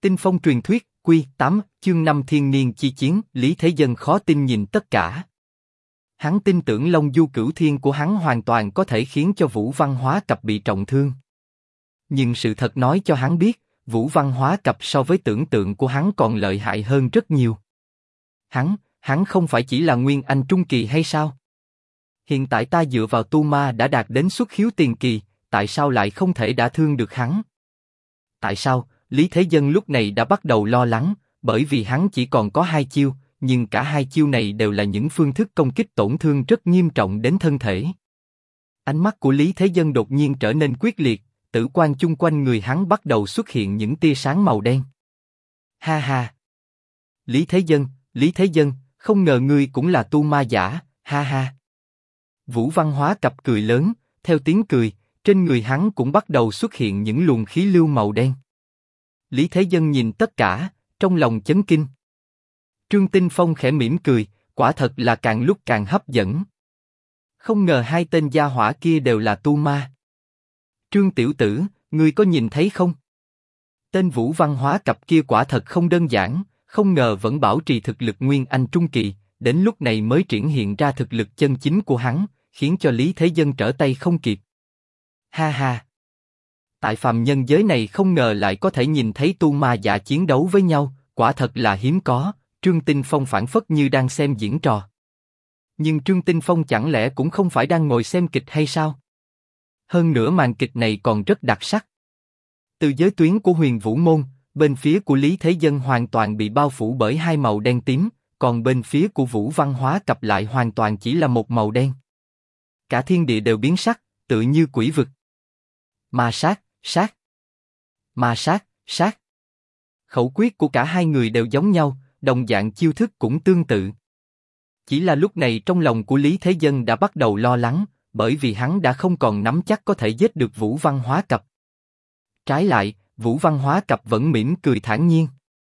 Tinh phong truyền thuyết, Quy 8, chương 5 thiên niên chi chiến, Lý Thế Dân khó tin nhìn tất cả. Hắn tin tưởng Long Du Cửu Thiên của hắn hoàn toàn có thể khiến cho Vũ Văn Hóa Cập bị trọng thương. Nhưng sự thật nói cho hắn biết, Vũ Văn Hóa Cập so với tưởng tượng của hắn còn lợi hại hơn rất nhiều. Hắn không phải chỉ là Nguyên Anh Trung Kỳ hay sao? Hiện tại ta dựa vào tu ma đã đạt đến xuất khiếu tiền kỳ, tại sao lại không thể đả thương được hắn? Tại sao? Lý Thế Dân lúc này đã bắt đầu lo lắng, bởi vì hắn chỉ còn có 2 chiêu, nhưng cả 2 chiêu này đều là những phương thức công kích tổn thương rất nghiêm trọng đến thân thể. Ánh mắt của Lý Thế Dân đột nhiên trở nên quyết liệt, tử quan chung quanh người hắn bắt đầu xuất hiện những tia sáng màu đen. Ha ha! Lý Thế Dân, không ngờ ngươi cũng là tu ma giả, ha ha! Vũ Văn Hóa Cập cười lớn, theo tiếng cười, trên người hắn cũng bắt đầu xuất hiện những luồng khí lưu màu đen. Lý Thế Dân nhìn tất cả, trong lòng chấn kinh. Trương Tinh Phong khẽ mỉm cười, quả thật là càng lúc càng hấp dẫn. Không ngờ 2 tên gia hỏa kia đều là tu ma. Trương tiểu tử, ngươi có nhìn thấy không? Tên Vũ Văn Hóa Cập kia quả thật không đơn giản, không ngờ vẫn bảo trì thực lực Nguyên Anh Trung Kỳ, đến lúc này mới triển hiện ra thực lực chân chính của hắn, khiến cho Lý Thế Dân trở tay không kịp. Ha ha! Tại phàm nhân giới này không ngờ lại có thể nhìn thấy tu ma giả chiến đấu với nhau, quả thật là hiếm có. Trương Tinh Phong phảng phất như đang xem diễn trò. Nhưng Trương Tinh Phong chẳng lẽ cũng không phải đang ngồi xem kịch hay sao? Hơn nữa màn kịch này còn rất đặc sắc. Từ giới tuyến của Huyền Vũ Môn, bên phía của Lý Thế Dân hoàn toàn bị bao phủ bởi 2 màu đen tím, còn bên phía của Vũ Văn Hóa Cập lại hoàn toàn chỉ là một màu đen. Cả thiên địa đều biến sắc, tự như quỷ vực. Ma sát, sát. Ma sát, sát. Khẩu quyết của cả 2 người đều giống nhau, đồng dạng chiêu thức cũng tương tự. Chỉ là lúc này trong lòng của Lý Thế Dân đã bắt đầu lo lắng, bởi vì hắn đã không còn nắm chắc có thể giết được Vũ Văn Hóa Cập. Trái lại, Vũ Văn Hóa Cập vẫn mỉm cười thản nhiên.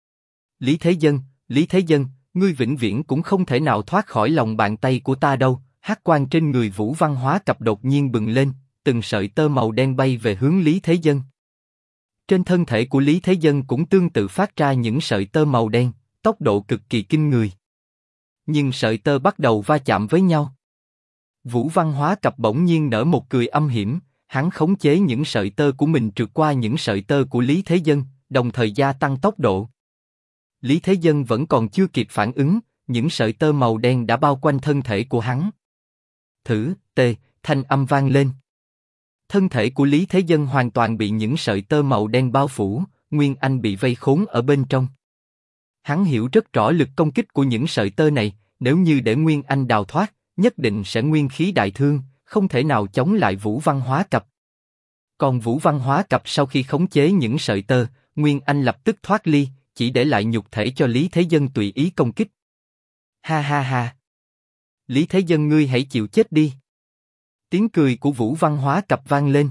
Lý Thế Dân, ngươi vĩnh viễn cũng không thể nào thoát khỏi lòng bàn tay của ta đâu. Hắc quang trên người Vũ Văn Hóa Cập đột nhiên bừng lên, từng sợi tơ màu đen bay về hướng Lý Thế Dân. Trên thân thể của Lý Thế Dân cũng tương tự phát ra những sợi tơ màu đen, tốc độ cực kỳ kinh người. Nhưng sợi tơ bắt đầu va chạm với nhau. Vũ Văn Hóa Cập bỗng nhiên nở một cười âm hiểm, hắn khống chế những sợi tơ của mình trượt qua những sợi tơ của Lý Thế Dân, đồng thời gia tăng tốc độ. Lý Thế Dân vẫn còn chưa kịp phản ứng, những sợi tơ màu đen đã bao quanh thân thể của hắn. Thử, tê, thanh âm vang lên. Thân thể của Lý Thế Dân hoàn toàn bị những sợi tơ màu đen bao phủ, Nguyên Anh bị vây khốn ở bên trong. Hắn hiểu rất rõ lực công kích của những sợi tơ này, nếu như để Nguyên Anh đào thoát, nhất định sẽ nguyên khí đại thương, không thể nào chống lại Vũ Văn Hóa Cập. Còn Vũ Văn Hóa Cập sau khi khống chế những sợi tơ, Nguyên Anh lập tức thoát ly, chỉ để lại nhục thể cho Lý Thế Dân tùy ý công kích. Ha ha ha! Lý Thế Dân ngươi hãy chịu chết đi! Tiếng cười của Vũ Văn Hóa Cập vang lên.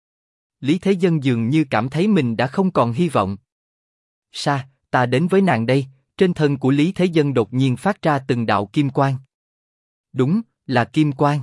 Lý Thế Dân dường như cảm thấy mình đã không còn hy vọng. Sa, ta đến với nàng đây. Trên thân của Lý Thế Dân đột nhiên phát ra từng đạo kim quang. Đúng, là kim quang.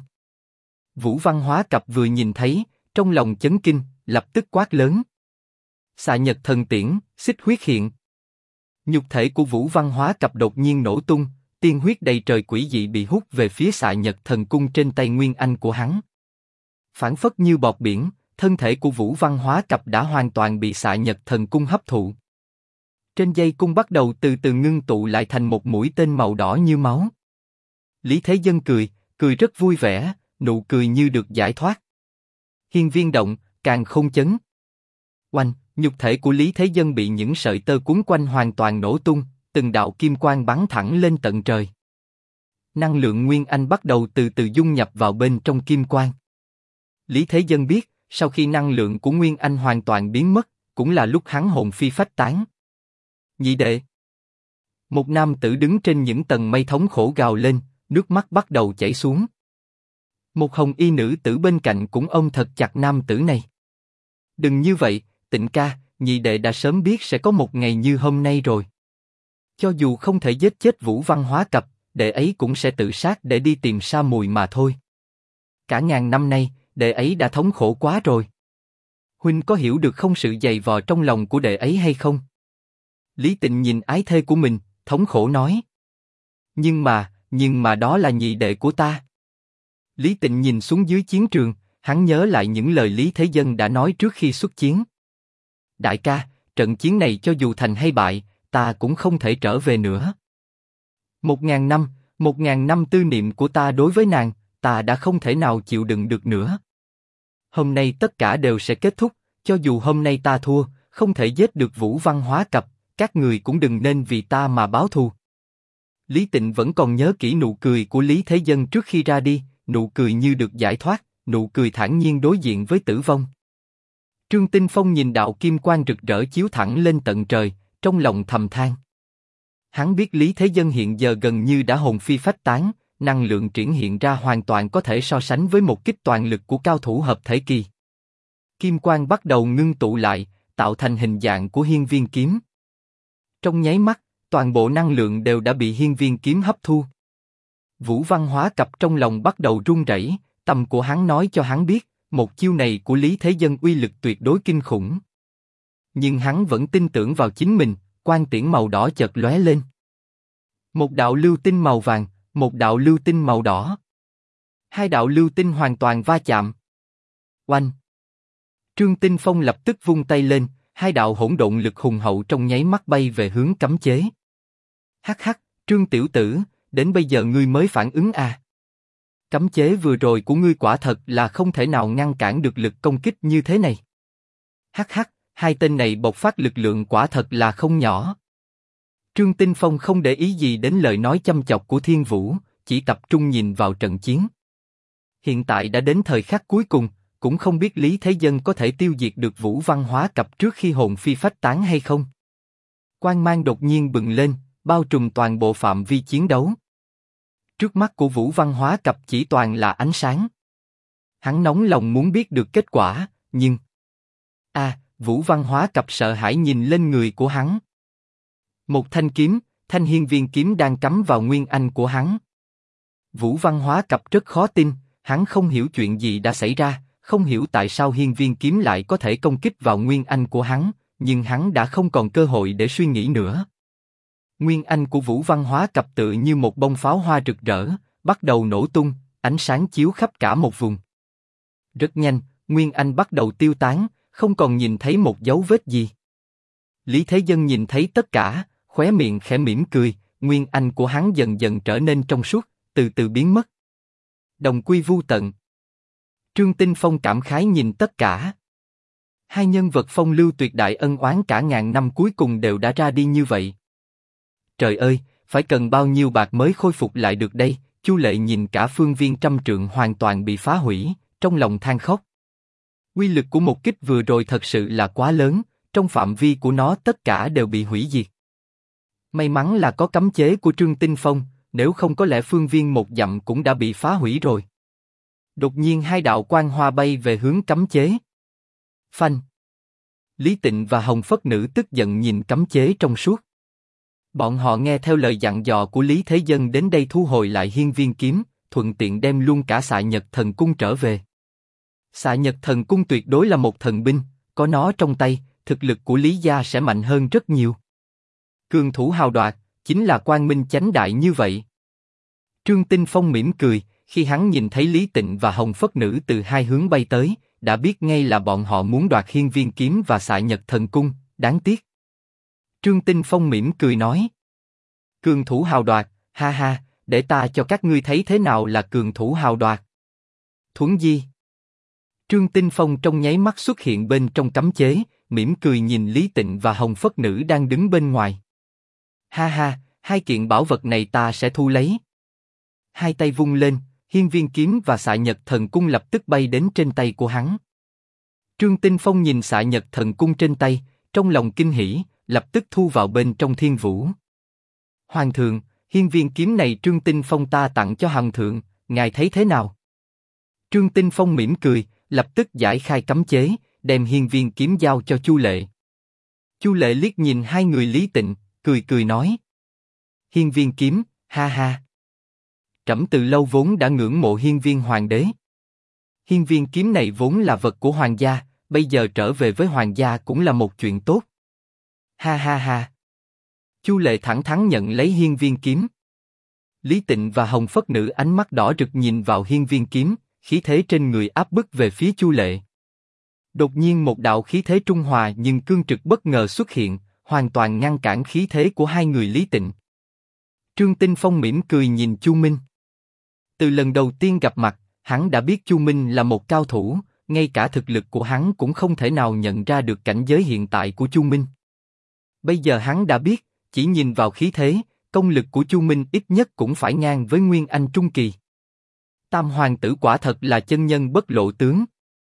Vũ Văn Hóa Cập vừa nhìn thấy, trong lòng chấn kinh, lập tức quát lớn. Xạ Nhật Thần Tiễn, xích huyết hiện. Nhục thể của Vũ Văn Hóa Cập đột nhiên nổ tung, tiên huyết đầy trời quỷ dị bị hút về phía Xạ Nhật Thần Cung trên tay Nguyên Anh của hắn. Phảng phất như bọt biển, thân thể của Vũ Văn Hóa Cập đã hoàn toàn bị Xạ Nhật Thần Cung hấp thụ. Trên dây cung bắt đầu từ từ ngưng tụ lại thành một mũi tên màu đỏ như máu. Lý Thế Dân cười rất vui vẻ, nụ cười như được giải thoát. Hiên viên động, càn khôn chấn. Oanh, nhục thể của Lý Thế Dân bị những sợi tơ cuốn quanh hoàn toàn nổ tung, từng đạo kim quang bắn thẳng lên tận trời. Năng lượng Nguyên Anh bắt đầu từ từ dung nhập vào bên trong kim quang. Lý Thế Dân biết, sau khi năng lượng của Nguyên Anh hoàn toàn biến mất, cũng là lúc hắn hồn phi phách tán. Nhị đệ. Một nam tử đứng trên những tầng mây thống khổ gào lên, nước mắt bắt đầu chảy xuống. Một hồng y nữ tử bên cạnh cũng ôm thật chặt nam tử này. Đừng như vậy, Tịnh ca, nhị đệ đã sớm biết sẽ có một ngày như hôm nay rồi. Cho dù không thể giết chết Vũ Văn Hóa Cập, đệ ấy cũng sẽ tự sát để đi tìm Sa Mùi mà thôi. Cả ngàn năm nay, đệ ấy đã thống khổ quá rồi. Huynh có hiểu được không sự dày vò trong lòng của đệ ấy hay không? Lý Tịnh nhìn ái thê của mình, thống khổ nói. Nhưng mà đó là nhị đệ của ta. Lý Tịnh nhìn xuống dưới chiến trường, hắn nhớ lại những lời Lý Thế Dân đã nói trước khi xuất chiến. Đại ca, trận chiến này cho dù thành hay bại, ta cũng không thể trở về nữa. 1000 năm tư niệm của ta đối với nàng, ta đã không thể nào chịu đựng được nữa. Hôm nay tất cả đều sẽ kết thúc, cho dù hôm nay ta thua, không thể giết được Vũ Văn Hóa Cập, các người cũng đừng nên vì ta mà báo thù. Lý Tịnh vẫn còn nhớ kỹ nụ cười của Lý Thế Dân trước khi ra đi, nụ cười như được giải thoát, nụ cười thản nhiên đối diện với tử vong. Trương Tinh Phong nhìn đạo kim quang rực rỡ chiếu thẳng lên tận trời, trong lòng thầm than. Hắn biết Lý Thế Dân hiện giờ gần như đã hồn phi phách tán, năng lượng triển hiện ra hoàn toàn có thể so sánh với một kích toàn lực của cao thủ hợp thể kỳ. Kim quang bắt đầu ngưng tụ lại, tạo thành hình dạng của hiên viên kiếm. Trong nháy mắt, toàn bộ năng lượng đều đã bị hiên viên kiếm hấp thu. Vũ Văn Hóa Cập trong lòng bắt đầu run rẩy, tâm của hắn nói cho hắn biết, một chiêu này của Lý Thế Dân uy lực tuyệt đối kinh khủng. Nhưng hắn vẫn tin tưởng vào chính mình, quang tiễn màu đỏ chợt lóe lên. Một đạo lưu tinh màu vàng, một đạo lưu tinh màu đỏ. Hai đạo lưu tinh hoàn toàn va chạm. Oanh! Trương Tinh Phong lập tức vung tay lên, hai đạo hỗn độn lực hùng hậu trong nháy mắt bay về hướng cấm chế. Hắc hắc, Trương tiểu tử, đến bây giờ ngươi mới phản ứng à? Cấm chế vừa rồi của ngươi quả thật là không thể nào ngăn cản được lực công kích như thế này. Hắc hắc, hai tên này bộc phát lực lượng quả thật là không nhỏ. Trương Tinh Phong không để ý gì đến lời nói châm chọc của Thiên Vũ, chỉ tập trung nhìn vào trận chiến. Hiện tại đã đến thời khắc cuối cùng, cũng không biết Lý Thế Dân có thể tiêu diệt được Vũ Văn Hóa Cập trước khi hồn phi phách tán hay không. Quang mang đột nhiên bừng lên, bao trùm toàn bộ phạm vi chiến đấu. Trước mắt của Vũ Văn Hóa Cập chỉ toàn là ánh sáng. Hắn nóng lòng muốn biết được kết quả, nhưng... Vũ Văn Hóa Cập sợ hãi nhìn lên người của hắn. Một thanh kiếm, thanh hiên viên kiếm đang cắm vào nguyên anh của hắn. Vũ Văn Hóa Cập rất khó tin, hắn không hiểu chuyện gì đã xảy ra, không hiểu tại sao hiên viên kiếm lại có thể công kích vào nguyên anh của hắn, nhưng hắn đã không còn cơ hội để suy nghĩ nữa. Nguyên anh của Vũ Văn Hóa Cập tự như một bông pháo hoa rực rỡ, bắt đầu nổ tung, ánh sáng chiếu khắp cả một vùng. Rất nhanh, nguyên anh bắt đầu tiêu tán, không còn nhìn thấy một dấu vết gì. Lý Thế Dân nhìn thấy tất cả, khóe miệng khẽ mỉm cười, nguyên anh của hắn dần dần trở nên trong suốt, từ từ biến mất. Đồng quy vu tận. Trương Tinh Phong cảm khái nhìn tất cả. Hai nhân vật phong lưu tuyệt đại ân oán cả ngàn năm cuối cùng đều đã ra đi như vậy. Trời ơi, phải cần bao nhiêu bạc mới khôi phục lại được đây? Chu Lệ nhìn cả phương viên trăm trượng hoàn toàn bị phá hủy, trong lòng than khóc. Uy lực của một kích vừa rồi thật sự là quá lớn, trong phạm vi của nó tất cả đều bị hủy diệt. May mắn là có cấm chế của Trương Tinh Phong, nếu không có lẽ phương viên một dặm cũng đã bị phá hủy rồi. Đột nhiên hai đạo quang hoa bay về hướng cấm chế. Phanh! Lý Tịnh và Hồng Phất Nữ tức giận nhìn cấm chế trong suốt. Bọn họ nghe theo lời dặn dò của Lý Thế Dân đến đây thu hồi lại hiên viên kiếm, thuận tiện đem luôn cả Xạ Nhật Thần Cung trở về. Xạ Nhật Thần Cung tuyệt đối là một thần binh, có nó trong tay, thực lực của Lý gia sẽ mạnh hơn rất nhiều. Cường thủ hào đoạt, chính là quang minh chánh đại như vậy. Trương Tinh Phong mỉm cười, khi hắn nhìn thấy Lý Tịnh và Hồng Phất Nữ từ hai hướng bay tới, đã biết ngay là bọn họ muốn đoạt hiên viên kiếm và Xạ Nhật Thần Cung, đáng tiếc. Trương Tinh Phong mỉm cười nói. Cường thủ hào đoạt, ha ha, để ta cho các ngươi thấy thế nào là cường thủ hào đoạt. Thuấn di. Trương Tinh Phong trong nháy mắt xuất hiện bên trong cấm chế, mỉm cười nhìn Lý Tịnh và Hồng Phất Nữ đang đứng bên ngoài. Ha ha, hai kiện bảo vật này ta sẽ thu lấy. Hai tay vung lên, hiên viên kiếm và Xạ Nhật Thần Cung lập tức bay đến trên tay của hắn. Trương Tinh Phong nhìn Xạ Nhật Thần Cung trên tay, trong lòng kinh hỉ, lập tức thu vào bên trong Thiên Vũ. Hoàng thượng, hiên viên kiếm này Trương Tinh Phong ta tặng cho hoàng thượng, ngài thấy thế nào? Trương Tinh Phong mỉm cười, lập tức giải khai cấm chế, đem hiên viên kiếm giao cho Chu Lệ. Chu Lệ liếc nhìn hai người Lý Tịnh, cười cười nói. Hiên viên kiếm, ha ha. Trẫm từ lâu vốn đã ngưỡng mộ hiên viên hoàng đế. Hiên viên kiếm này vốn là vật của hoàng gia, bây giờ trở về với hoàng gia cũng là một chuyện tốt. Ha ha ha. Chu Lệ thẳng thắn nhận lấy hiên viên kiếm. Lý Tịnh và Hồng Phất Nữ ánh mắt đỏ rực nhìn vào hiên viên kiếm, khí thế trên người áp bức về phía Chu Lệ. Đột nhiên một đạo khí thế trung hòa nhưng cương trực bất ngờ xuất hiện, hoàn toàn ngăn cản khí thế của hai người Lý Tịnh. Trương Tinh Phong mỉm cười nhìn Chu Minh. Từ lần đầu tiên gặp mặt, hắn đã biết Chu Minh là một cao thủ, ngay cả thực lực của hắn cũng không thể nào nhận ra được cảnh giới hiện tại của Chu Minh. Bây giờ hắn đã biết, chỉ nhìn vào khí thế, công lực của Chu Minh ít nhất cũng phải ngang với Nguyên Anh Trung Kỳ. Tam hoàng tử quả thật là chân nhân bất lộ tướng.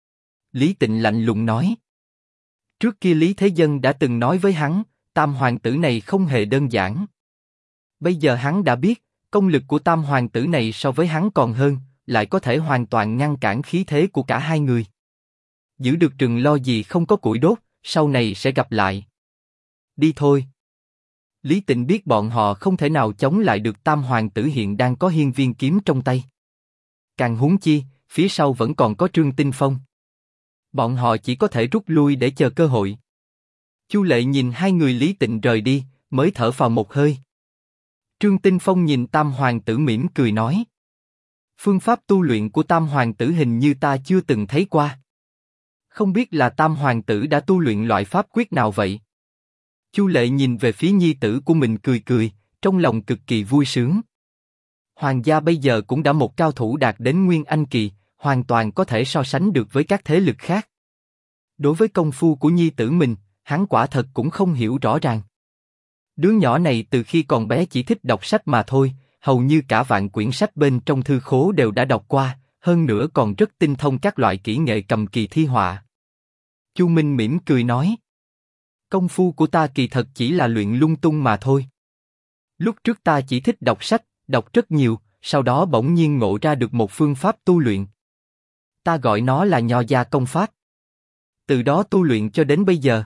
Lý Tịnh lạnh lùng nói. Trước kia Lý Thế Dân đã từng nói với hắn, Tam hoàng tử này không hề đơn giản. Bây giờ hắn đã biết, công lực của Tam hoàng tử này so với hắn còn hơn, lại có thể hoàn toàn ngăn cản khí thế của cả hai người. Giữ được rừng lo gì không có củi đốt, sau này sẽ gặp lại. Đi thôi. Lý Tịnh biết bọn họ không thể nào chống lại được Tam hoàng tử hiện đang có hiên viên kiếm trong tay. Càng huống chi, phía sau vẫn còn có Trương Tinh Phong. Bọn họ chỉ có thể rút lui để chờ cơ hội. Chu Lệ nhìn hai người Lý Tịnh rời đi, mới thở phào một hơi. Trương Tinh Phong nhìn Tam hoàng tử mỉm cười nói. Phương pháp tu luyện của Tam hoàng tử hình như ta chưa từng thấy qua. Không biết là Tam hoàng tử đã tu luyện loại pháp quyết nào vậy? Chu Lệ nhìn về phía nhi tử của mình cười cười, trong lòng cực kỳ vui sướng. Hoàng gia bây giờ cũng đã một cao thủ đạt đến Nguyên Anh Kỳ, hoàn toàn có thể so sánh được với các thế lực khác. Đối với công phu của nhi tử mình, hắn quả thật cũng không hiểu rõ ràng. Đứa nhỏ này từ khi còn bé chỉ thích đọc sách mà thôi, hầu như cả vạn quyển sách bên trong thư khố đều đã đọc qua, hơn nữa còn rất tinh thông các loại kỹ nghệ cầm kỳ thi họa. Chu Minh mỉm cười nói. Công phu của ta kỳ thật chỉ là luyện lung tung mà thôi. Lúc trước ta chỉ thích đọc sách, đọc rất nhiều, sau đó bỗng nhiên ngộ ra được một phương pháp tu luyện. Ta gọi nó là Nho gia công pháp. Từ đó tu luyện cho đến bây giờ.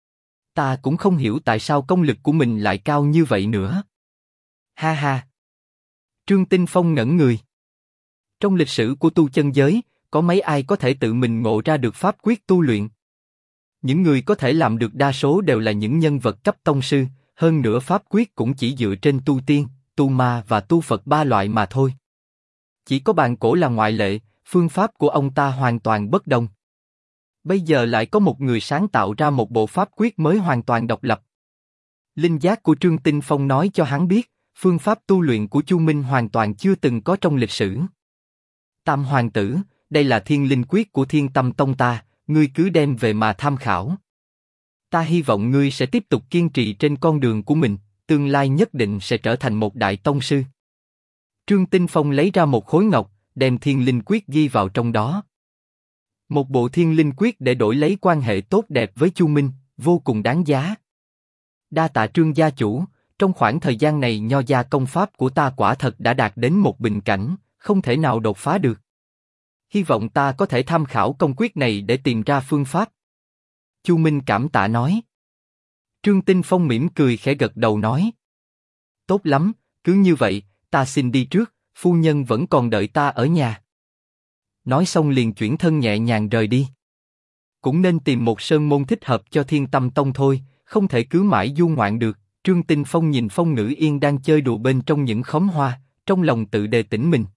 Ta cũng không hiểu tại sao công lực của mình lại cao như vậy nữa. Ha ha. Trương Tinh Phong ngẩn người. Trong lịch sử của tu chân giới, có mấy ai có thể tự mình ngộ ra được pháp quyết tu luyện? Những người có thể làm được đa số đều là những nhân vật cấp tông sư, hơn nữa pháp quyết cũng chỉ dựa trên tu tiên, tu ma và tu Phật ba loại mà thôi. Chỉ có Bàn Cổ là ngoại lệ, phương pháp của ông ta hoàn toàn bất đồng. Bây giờ lại có một người sáng tạo ra một bộ pháp quyết mới hoàn toàn độc lập. Linh giác của Trương Tinh Phong nói cho hắn biết, phương pháp tu luyện của Chu Minh hoàn toàn chưa từng có trong lịch sử. Tam hoàng tử, đây là Thiên Linh Quyết của Thiên Tâm Tông ta, ngươi cứ đem về mà tham khảo. Ta hy vọng ngươi sẽ tiếp tục kiên trì trên con đường của mình, tương lai nhất định sẽ trở thành một đại tông sư. Trương Tinh Phong lấy ra một khối ngọc, đem Thiên Linh Quyết ghi vào trong đó. Một bộ Thiên Linh Quyết để đổi lấy quan hệ tốt đẹp với Chu Minh, vô cùng đáng giá. Đa tạ Trương gia chủ, trong khoảng thời gian này Nho gia công pháp của ta quả thật đã đạt đến một bình cảnh, không thể nào đột phá được. Hy vọng ta có thể tham khảo công quyết này để tìm ra phương pháp. Chu Minh cảm tạ nói. Trương Tinh Phong mỉm cười khẽ gật đầu nói. Tốt lắm, cứ như vậy, ta xin đi trước, phu nhân vẫn còn đợi ta ở nhà. Nói xong liền chuyển thân nhẹ nhàng rời đi. Cũng nên tìm một sơn môn thích hợp cho Thiên Tâm Tông thôi, không thể cứ mãi du ngoạn được. Trương Tinh Phong nhìn Phong Ngữ Yên đang chơi đùa bên trong những khóm hoa, trong lòng tự đề tỉnh mình.